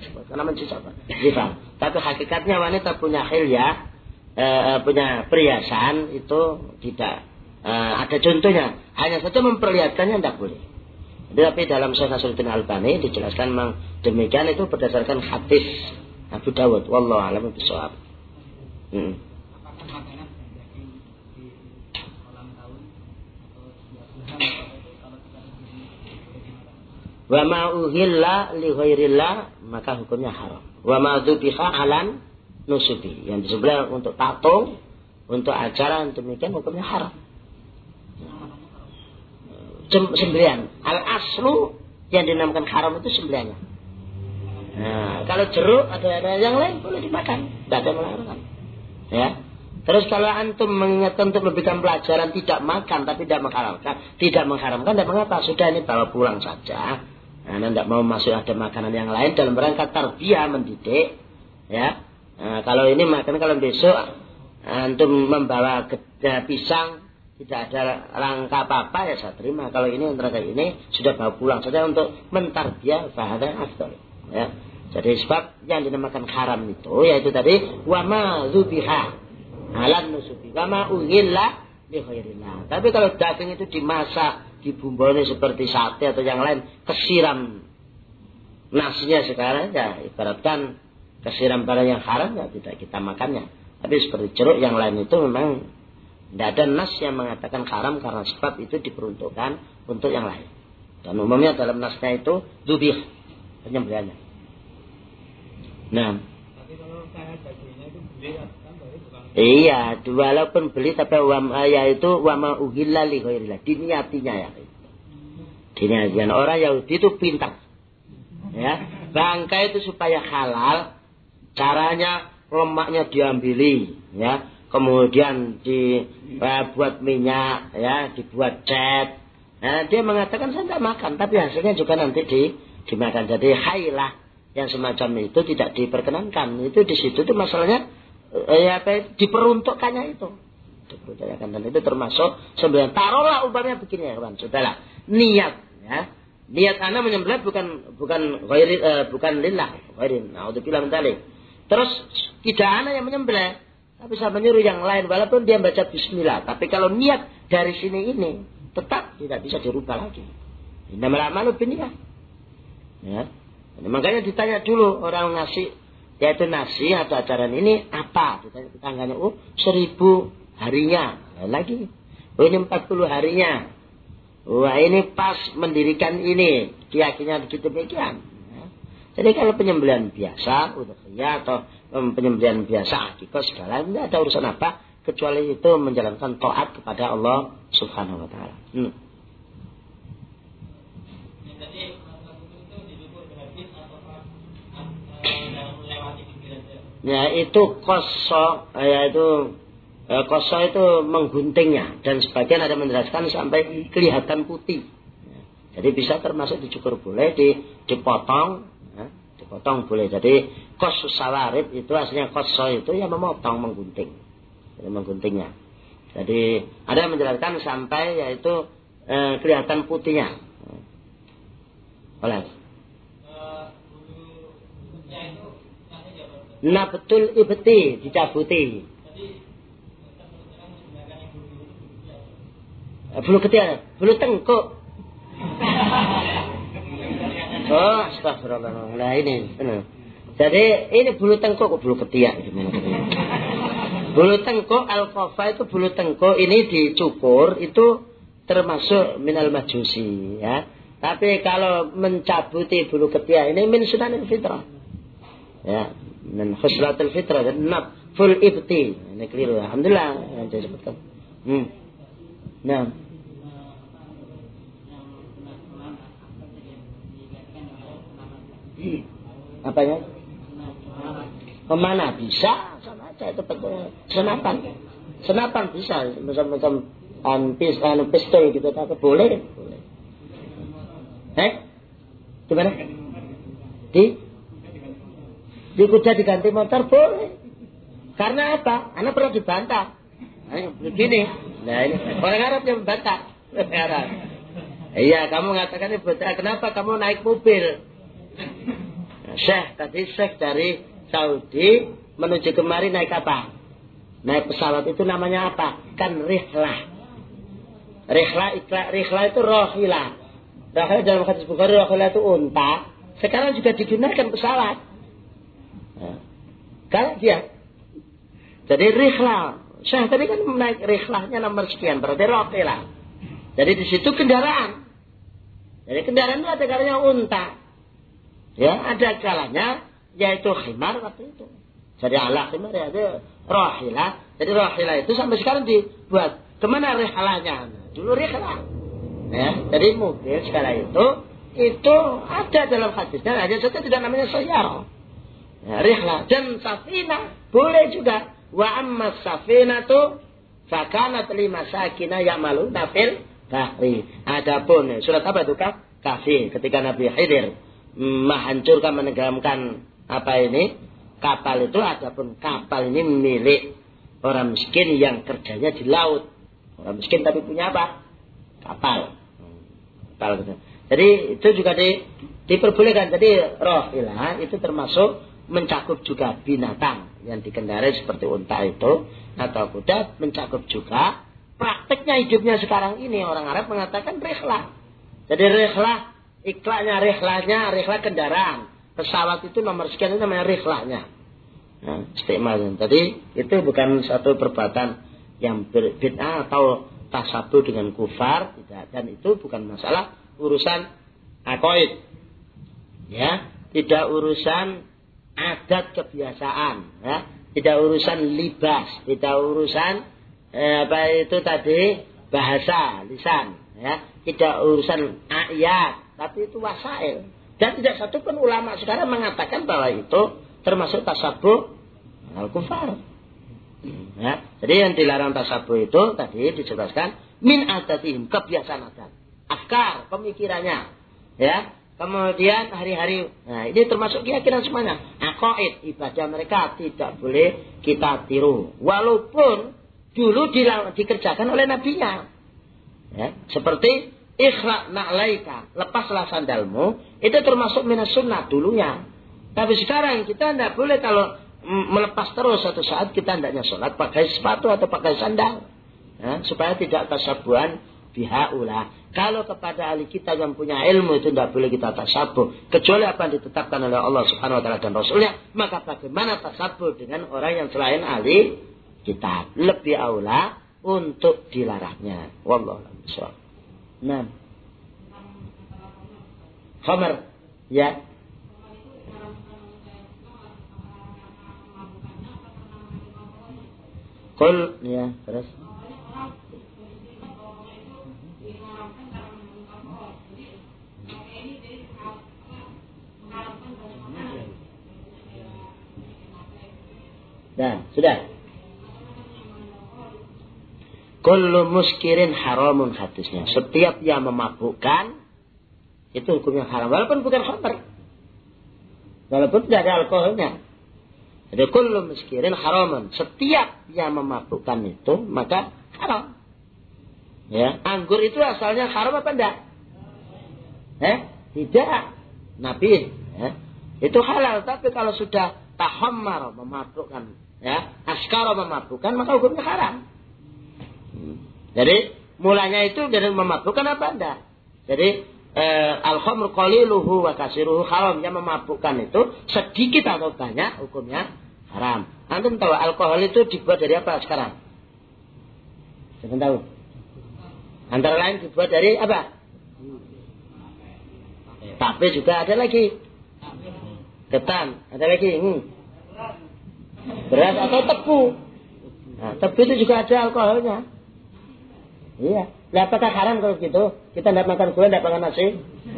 namanya zifaf. Tapi hakikatnya wanita punya khilya, punya perhiasan itu tidak ada contohnya. Hanya saja memperlihatkannya tidak boleh. Tapi dalam Syekh Nasruddin Albani dijelaskan memang demikian itu berdasarkan hadis Abu Dawud. Wallahu a'lam bishawab. Wa ma uhilla li ghairillah maka hukumnya haram. Wa ma dzubiha alan nusubi yang disembelih untuk patung, untuk acara demikian hukumnya haram. Sembelihan al aslu yang dinamakan haram itu sembelihannya. Nah, kalau jeruk ada yang lain boleh dimakan, tidak ada melarang. Ya. Terus kalau antum mengingatkan untuk memberikan pelajaran tidak makan tapi tidak mengharamkan, tidak mengapa, sudah ini bawa pulang saja. Nah, tidak mau masuk ada makanan yang lain dalam rangka tarbiyah mendidik. Ya. Nah, kalau ini makan, kalau besok antum membawa pisang tidak ada rangka apa-apa ya saya terima. Kalau ini antara ini sudah bawa pulang saja untuk mentarbiyah fahada afdal. Ya. Jadi sebab yang dinamakan haram itu yaitu tadi wa ma dzubiha alan nusubi wa ma uhilla li ghairillah. Tapi kalau daging itu dimasak, dibumboni seperti sate atau yang lain, kesiram nasinya sekarang ya ibaratkan kesiram barang yang haram ya tidak kita makannya. Tapi seperti jeruk yang lain itu memang tidak ada nas yang mengatakan haram karena sebab itu diperuntukkan untuk yang lain. Dan umumnya dalam nasnya itu dzubih penyembelihannya. Nah. Tapi kalau saya dagingnya itu beli kan bukan. Iya, walaupun beli tapi itu wama uhilla li ghairillah, diniatinya ya. Diniatinya orang Yahudi itu pintar. Ya, bangkai itu supaya halal, caranya lemaknya diambili, ya. Kemudian dibuat minyak, ya, dibuat cat. Nah, dia mengatakan saya tidak makan, tapi hasilnya juga nanti dimakan. Jadi hailah yang semacam itu tidak diperkenankan. Itu di situ tuh masalahnya diperuntukkannya itu. Diperuntukkan dan itu termasuk sebenarnya taruhlah umpamanya begini ya kawan, sudahlah. Niat, ya. Niat Anda menyembelih bukan lillah, ghairin. Naudzubillah min dzalik. Terus tidak Anda yang menyembelih. Tapi saya menyuruh yang lain walaupun dia baca bismillah. Tapi kalau niat dari sini ini tetap tidak bisa dirubah lagi. Innamal a'malu binniyat. Ya. Makanya ditanya dulu orang ngasih yaitu nasi atau ajaran ini apa? Ditanya tetangganya, 1000 harinya. Lagi. Ini 40 harinya. Wah ini pas mendirikan ini. Keyakinan begitu demikian. Ya. Jadi kalau penyembelihan biasa, udhiyah atau penyembelihan biasa akikah segala tidak ada urusan apa kecuali itu menjalankan taat kepada Allah Subhanahu wa taala. Ya itu koso, yaitu koso itu mengguntingnya dan sebagian ada menjelaskan sampai kelihatan putih. Jadi bisa termasuk dicukur boleh, dipotong. Potong boleh. Jadi kosus sawarib itu aslinya koso itu ya memotong, menggunting. Jadi mengguntingnya. Jadi ada yang menjelaskan sampai yaitu kelihatan putihnya. Oleh. Nah betul ibti dicabuti. Bulu ketiak, bulu tengkuk. Oh, astagfirullah. Nah ini. Jadi ini bulu tengkuk, bulu ketiak. Bulu tengkuk al-qafa itu bulu tengkuk ini dicukur itu termasuk minal majusi, ya. Tapi kalau mencabuti bulu ketiak ini min sunanil fitrah, ya, min khuslatil fitrah dan naful ibti. Ini keliru. Alhamdulillah yang saya sebutkan. Nah. Apanya? Pemana bisa sama aja itu betul. Senapan bisa macam-macam pistol gitu tapi boleh. Gimana? Di kuda diganti motor boleh. Karena apa? Anak pernah dibantah. Begini. Nah ini orang Arab yang membantah. Arab. Iya, kamu mengatakan kenapa kamu naik mobil? Syekh dari Saudi menuju kemari naik apa? Naik pesawat itu namanya apa? Kan rihlah. Rihlah itu rohilah. Rohilah dalam hadis Bukhari, rohilah itu unta. Sekarang juga digunakan pesawat. Kalau dia. Jadi rihlah. Syekh tadi kan naik rihlahnya nomor sekian. Berarti rohilah. Jadi di situ kendaraan. Jadi kendaraan itu ada kalanya unta. Ya, ada kalanya yaitu khimar waktu itu. Jadi ala khimar ya itu rohilah. Jadi rohilah itu sampai sekarang dibuat. Kemana rihlahnya? Dulu rihlah. Ya, jadi mungkin sekali itu ada dalam hadisnya. Hanya saja tidak namanya sayyarah. Ya, rihlah dan safina boleh juga. Wa amma safinatu fakanat limasakina ya'maluna fil bahri. Adapun surat apa itu Kahfi ketika Nabi Khidir menghancurkan menenggelamkan kapal itu, adapun kapal ini milik orang miskin yang kerjanya di laut. Orang miskin tapi punya apa? Kapal gitu. Jadi itu juga diperbolehkan. Jadi rohilah itu termasuk mencakup juga binatang yang dikendarai seperti unta itu atau kuda, mencakup juga prakteknya hidupnya sekarang ini orang Arab mengatakan rihlah. Jadi rihlah, rihlah kendaraan. Pesawat itu nomor sekian itu namanya rihlahnya. Nah, istimewa. Jadi itu bukan satu perbuatan yang bid'ah atau tasabuh dengan kufar, tidak. Dan itu bukan masalah urusan aqaid. Ya, tidak urusan adat kebiasaan, ya. Tidak urusan libas, tidak urusan bahasa lisan, ya. Tidak urusan ayat, tapi itu wasail. Dan tidak satu pun ulama sekarang mengatakan bahwa itu termasuk tasabuh al-kufar. Ya, jadi yang dilarang tasabuh itu tadi dijelaskan min adatihim, kebiasaan adat, afkar, pemikirannya, ya. Kemudian hari-hari, nah ini termasuk keyakinan semuanya. Aqaid, ibadah mereka tidak boleh kita tiru, walaupun dulu dikerjakan oleh nabinya. Ya, seperti ikhra' na'laika, lepaslah sandalmu, itu termasuk minas sunnah dulunya. Tapi sekarang kita tidak boleh kalau melepas terus, satu saat kita hendaknya sholat pakai sepatu atau pakai sandal, ya, supaya tidak tasabuhan bihaula. Kalau kepada ahli kita yang punya ilmu itu tidak boleh kita tasabuh kecuali apa yang ditetapkan oleh Allah Subhanahu wa taala dan Rasulnya. Maka bagaimana tasabuh dengan orang yang selain ahli kitab? Lebih aula untuk dilarangnya. Wallahu a'lam. Nah, khamar, ya. Kul, ya, terus. Nah, sudah. Kullu muskirin haramun hadisnya. Setiap yang memabukkan itu hukumnya haram, walaupun bukan khamr. Walaupun tidak ada alkoholnya. Jadi kullu muskirin haramun. Setiap yang memabukkan itu maka haram. Ya, anggur itu asalnya haram apa enggak? Tidak. Nabi, ya. Itu halal, tapi kalau sudah tahammar memabukkan, ya, askara memabukkan, maka hukumnya haram. Jadi mulanya itu dari memabukkan apa enggak? Jadi al-khamr qaliluhu wa kasiruhu haram. Yang memabukkan itu sedikit atau banyak hukumnya haram. Antum tahu alkohol itu dibuat dari apa sekarang? Saya tahu. Antara lain dibuat dari apa? Tape juga ada lagi. Ketan ada lagi. Beras atau tebu. Nah, tebu itu juga ada alkoholnya. Iya. Nah, apakah haram kalau gitu? Kita tidak makan gula, tidak makan nasi.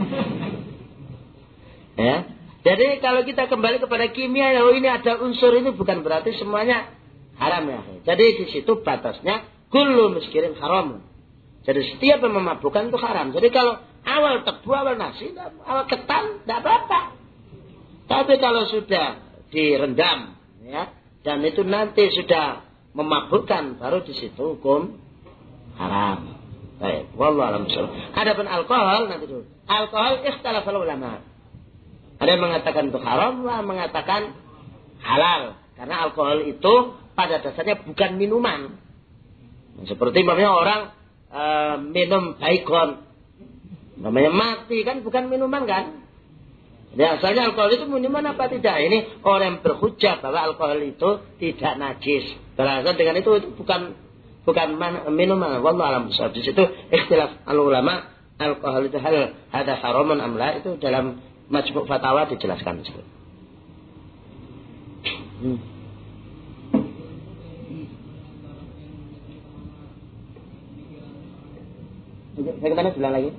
Ya. Jadi kalau kita kembali kepada kimia, ya, ini ada unsur ini bukan berarti semuanya haram ya. Jadi di situ batasnya kullu muskirin haram. Jadi setiap yang memabukkan itu haram. Jadi kalau awal tebu, awal nasi, awal ketan, tidak apa-apa. Tapi kalau sudah direndam, ya, dan itu nanti sudah memabukkan, baru di situ hukum haram. Baik, wallahu a'lam bishawab. Adapun alkohol nanti dulu. Alkohol ikhtilaful ulama. Ada yang mengatakan itu haram, ada yang mengatakan halal. Karena alkohol itu pada dasarnya bukan minuman. Seperti namanya orang minum Baygon. Namanya mati kan bukan minuman kan. Jadi asalnya alkohol itu minuman apa tidak? Ini orang yang berhujjah bahwa alkohol itu tidak najis. Berasal dengan itu bukan minuman. Wallahu a'lam bishawab. Di situ ikhtilaf ulama alkohol itu hal ada haramun amla itu dalam Majmu' Fatawa dijelaskan di situ. Bagaimana bilang lagi?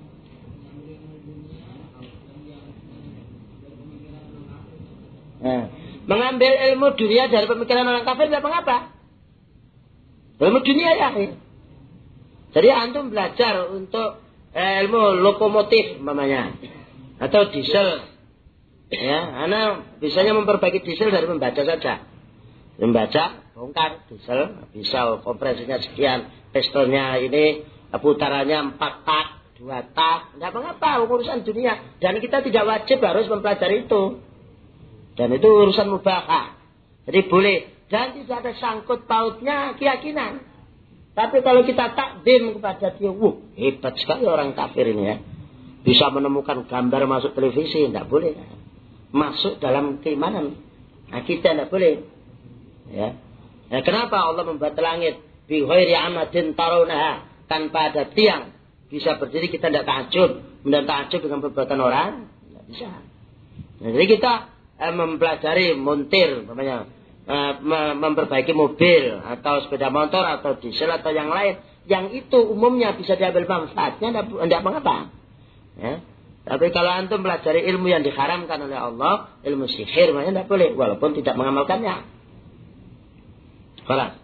Nah, mengambil ilmu dunia dari pemikiran orang kafir tidak mengapa. Ilmu dunia ya. Jadi antum belajar untuk ilmu lokomotif namanya atau diesel. Ya, anak bisanya memperbaiki diesel dari membaca saja. Membaca, bongkar diesel, bisa kompresinya sekian, pistonnya ini putarannya 4 tak, 2 tak, tidak mengapa, urusan dunia. Dan kita tidak wajib harus mempelajari itu. Dan itu urusan mubahah. Jadi boleh. Dan tidak ada sangkut pautnya keyakinan. Tapi kalau kita takdim kepada dia, hebat sekali orang kafir ini ya. Bisa menemukan gambar masuk televisi, tidak boleh. Masuk dalam keimanan. Nah, kita tidak boleh. Ya. Nah, kenapa Allah membuat langit? Bi ghairi amadin tarawnaha. Tanpa ada tiang. Bisa berdiri kita tidak takjub. Kemudian takjub dengan perbuatan orang. Tidak bisa. Nah, jadi kita mempelajari montir. Memperbaiki mobil. Atau sepeda motor. Atau diesel atau yang lain. Yang itu umumnya bisa diambil manfaatnya. Tidak mengapa. Ya. Tapi kalau antum pelajari ilmu yang diharamkan oleh Allah, ilmu sihir, makanya tidak boleh, walaupun tidak mengamalkannya. Kalau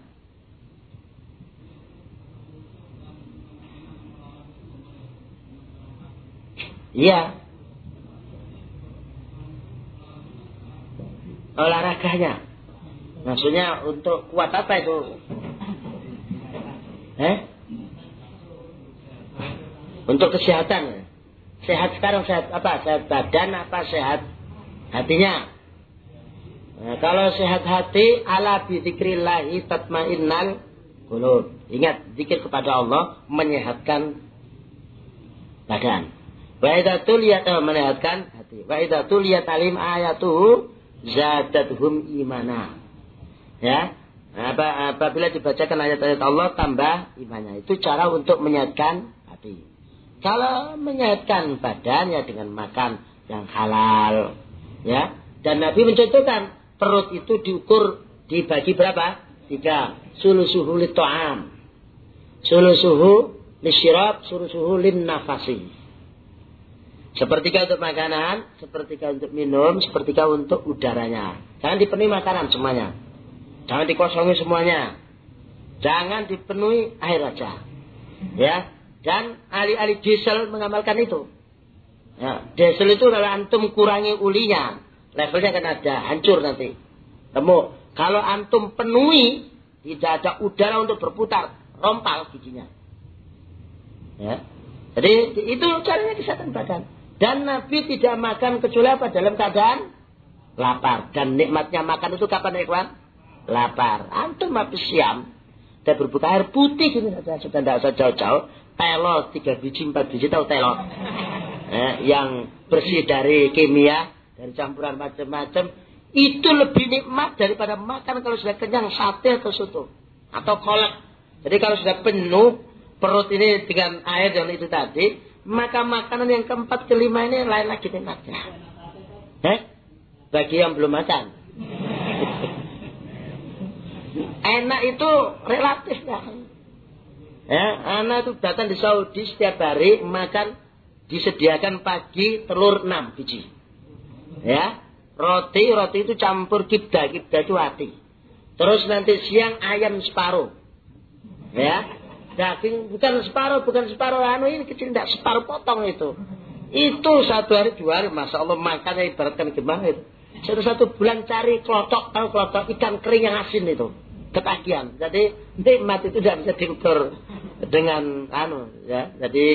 iya, olahraganya, maksudnya untuk kuat apa itu? Untuk kesehatan. Sehat sekarang sehat apa? Sehat badan apa sehat hatinya? Nah, kalau sehat hati ala bi dzikrillahi tatmainnal qulub. Ingat zikir kepada Allah menyehatkan badan. Wa idza tuliyat menyehatkan hati. Wa idza tuliyat alim ayatuhu zadatuhum imana. Ya. Apabila dibacakan ayat-ayat Allah tambah imannya. Itu cara untuk menyehatkan hati. Kalau menyehatkan badan ya dengan makan yang halal, ya. Dan Nabi mencontohkan perut itu diukur dibagi berapa? 3. Sulusuhu lit-ta'am, sulusuhu lisyirab, sulusuhu lin-nafasi. Sepertiga untuk makanan, sepertiga untuk minum, sepertiga untuk udaranya. Jangan dipenuhi makanan semuanya. Jangan dikosongi semuanya. Jangan dipenuhi air aja. Ya. Dan ahli-ahli diesel mengamalkan itu. Ya, diesel itu kalau antum kurangi ulinya, levelnya akan ada, hancur nanti. Kalau antum penuhi, tidak ada udara untuk berputar, rompal giginya. Ya. Jadi itu caranya kesehatan badan. Dan Nabi tidak makan kecuali apa? Dalam keadaan lapar. Dan nikmatnya makan itu kapan ikhwan? Lapar. Antum habis siam, kita berbuka air putih gini saja, sudah tidak usah jauh-jauh. Telo 3 biji 4 biji tahu telo. Yang bersih dari kimia, dari campuran macam-macam, itu lebih nikmat daripada makan kalau sudah kenyang sate atau soto atau kolak. Jadi kalau sudah penuh perut ini dengan air dan itu tadi, maka makanan yang keempat kelima ini lain lagi nikmatnya. Bagi yang belum makan. Enak itu relatif ya. Anak itu datang di Saudi setiap hari makan disediakan pagi telur 6 biji. Ya, roti itu campur kibda itu hati. Terus nanti siang ayam separuh. Ya, daging bukan separuh ini kecil enggak separuh potong itu. Itu 1 hari 2 hari, masya Allah makannya ibaratkan gimana itu. 1 bulan cari klotok, tahu klotok ikan kering yang asin itu. Ketagihan. Jadi nikmat itu tidak bisa diukur dengan ya. Jadi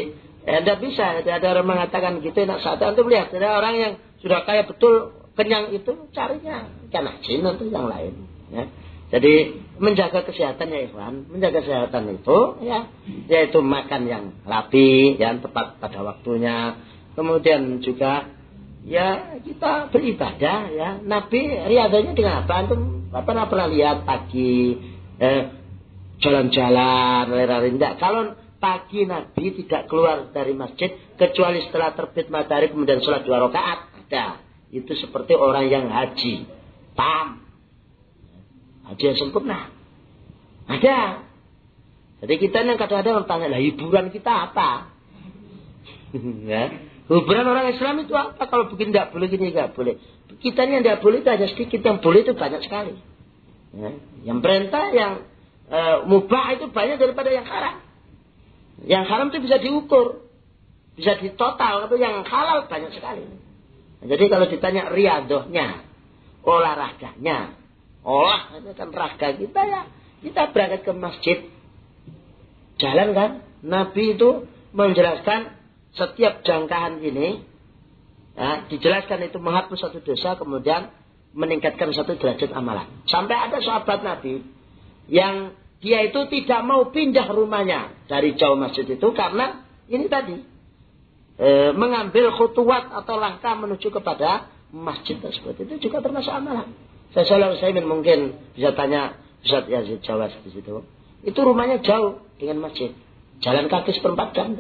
Tidak bisa. Ada orang mengatakan gitu enak sate. Antum lihat ada orang yang sudah kaya betul kenyang itu carinya ikan asin atau yang lain. Ya. Jadi menjaga kesehatan ya ikhwan, menjaga kesehatan itu ya yaitu makan yang rapi, yang tepat pada waktunya. Kemudian juga ya kita beribadah ya. Nabi riadahnya dengan apa? Antum pernah lihat pagi jalan-jalan lari-lari enggak? Kalau pagi Nabi tidak keluar dari masjid kecuali setelah terbit matahari kemudian sholat 2 rakaat. Ada. Itu seperti orang yang haji. Paham? Haji yang sempurna. Ada. Jadi kita yang kadang-kadang tanya, lah hiburan kita apa? Ya. Hiburan orang Islam itu apa? Kalau begini tidak boleh, gini tidak boleh. Kita yang tidak boleh itu hanya sedikit, yang boleh itu banyak sekali. Ya. Yang perintah, yang mubah itu banyak daripada yang haram. Yang haram itu bisa diukur, bisa ditotal, tapi yang halal banyak sekali. Nah, jadi kalau ditanya riadohnya, olahraganya, itu kan raga kita ya, kita berangkat ke masjid, jalan kan, Nabi itu menjelaskan setiap jangkaan ini, ya, dijelaskan itu menghapus satu dosa, kemudian meningkatkan satu derajat amalan. Sampai ada sahabat Nabi yang dia itu tidak mau pindah rumahnya dari jauh masjid itu karena ini tadi mengambil khutuwat atau langkah menuju kepada masjid tersebut itu juga termasuk amalan. Saya mungkin bisa tanya Ustaz Yazid Jawas di situ. Itu rumahnya jauh dengan masjid, jalan kaki 1/4 jam.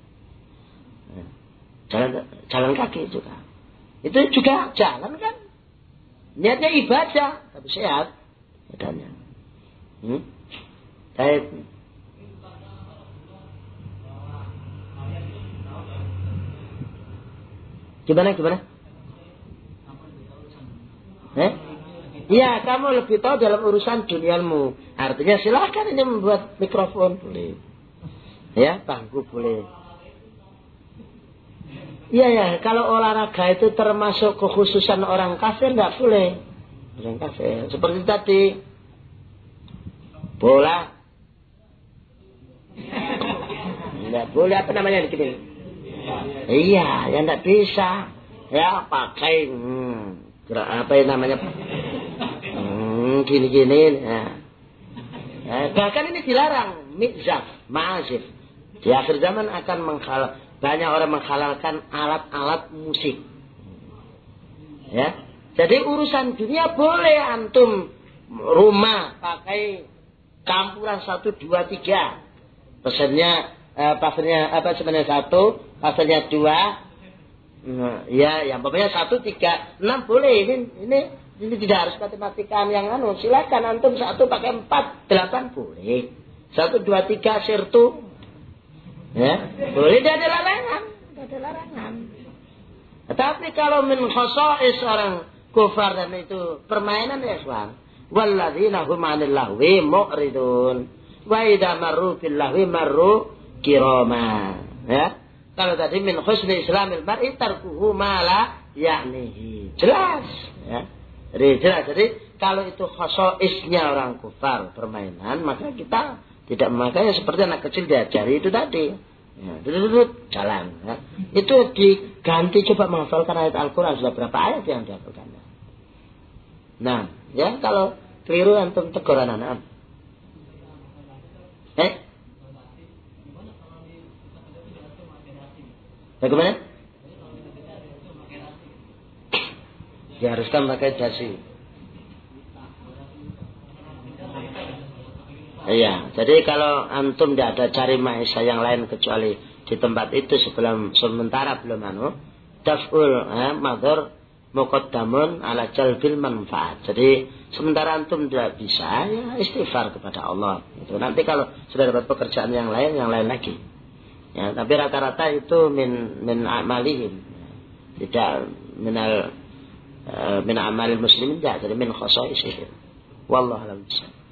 Jalan kaki juga. Itu juga jalan kan? Niatnya ibadah, tapi sehat badannya. Baik. Gimana? Iya, kamu lebih tahu dalam urusan duniamu. Artinya silahkan ini membuat mikrofon boleh. Ya, bangku boleh. Iya, kalau olahraga itu termasuk kekhususan orang kafir enggak boleh. Orang kafir. Seperti tadi bola. Enggak boleh apa namanya begini. Iya, yang enggak bisa. Ya, pakai apa yang namanya? Gini-gini. Ya. Bahkan ini dilarang, mizaf, ma'azif. Di akhir zaman akan banyak orang menghalalkan alat-alat musik. Ya. Jadi urusan dunia boleh antum rumah pakai campuran 1, 2, 3. Pasarnya apa sebenarnya 1, pasarnya 2. Ya, yang pokoknya 1, 3, 6 boleh. Ini tidak harus matematikan yang silakan antum 1 pakai 4, 8 boleh. 1, 2, 3 sirtu. Ya, boleh, tidak ada larangan. Tetapi kalau min khasa'is orang kufar dan itu permainan ya ikhwan. Walladzina hum 'anil lahwi mu'ridun. Wa idza marru bil lahwi marru kirama. Ya. Kalau tadi min husni islamil mar'i tarkuhu ma la ya'nihi. Jelas, ya. Jadi kalau itu khasa'isnya orang kufar permainan, maka kita tidak memakainya seperti anak kecil diajari itu tadi. Ya, jalan. Ya. Itu diganti coba menghafalkan ayat Al-Quran. Sudah berapa ayat yang dihafalkan? Nah, ya kalau keliru antum tegur anak-anak. Bagaimana? Diharuskan pakai dasi. Iya, jadi kalau antum tidak ada cari maisha yang lain kecuali di tempat itu sementara belum daf'ul madhur muqaddamun ala jalbil manfaat. Jadi sementara antum tidak bisa, ya istighfar kepada Allah. Itu nanti kalau sudah dapat pekerjaan yang lain lagi. Ya, tapi rata-rata itu min amalihim. Tidak min amalil muslimin, tidak, jadi min khasa'isihim. Wallahu a'lam.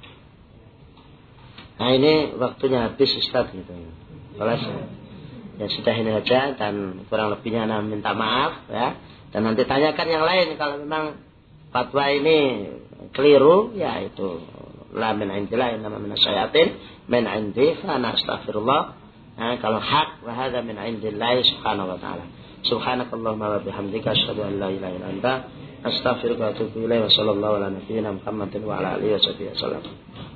Nah, ini waktunya habis Ustaz gitu. Kalau ya sudah ini saja dan kurang lebihnya minta maaf ya. Dan nanti tanyakan yang lain kalau memang fatwa ini keliru, ya itu la min indillah innama min asyayatin min indi fa ana astaghfirullah Kalau hak, wa hadza min indillahi subhanahu wa ta'ala. Subhanakallahumma wa bihamdika asyhadu an la ilaha illa anta astaghfiruka wa atubu ilaik wa sallallahu ala nabiyyina Muhammadin wa ala alihi wa sahbihi wasallam.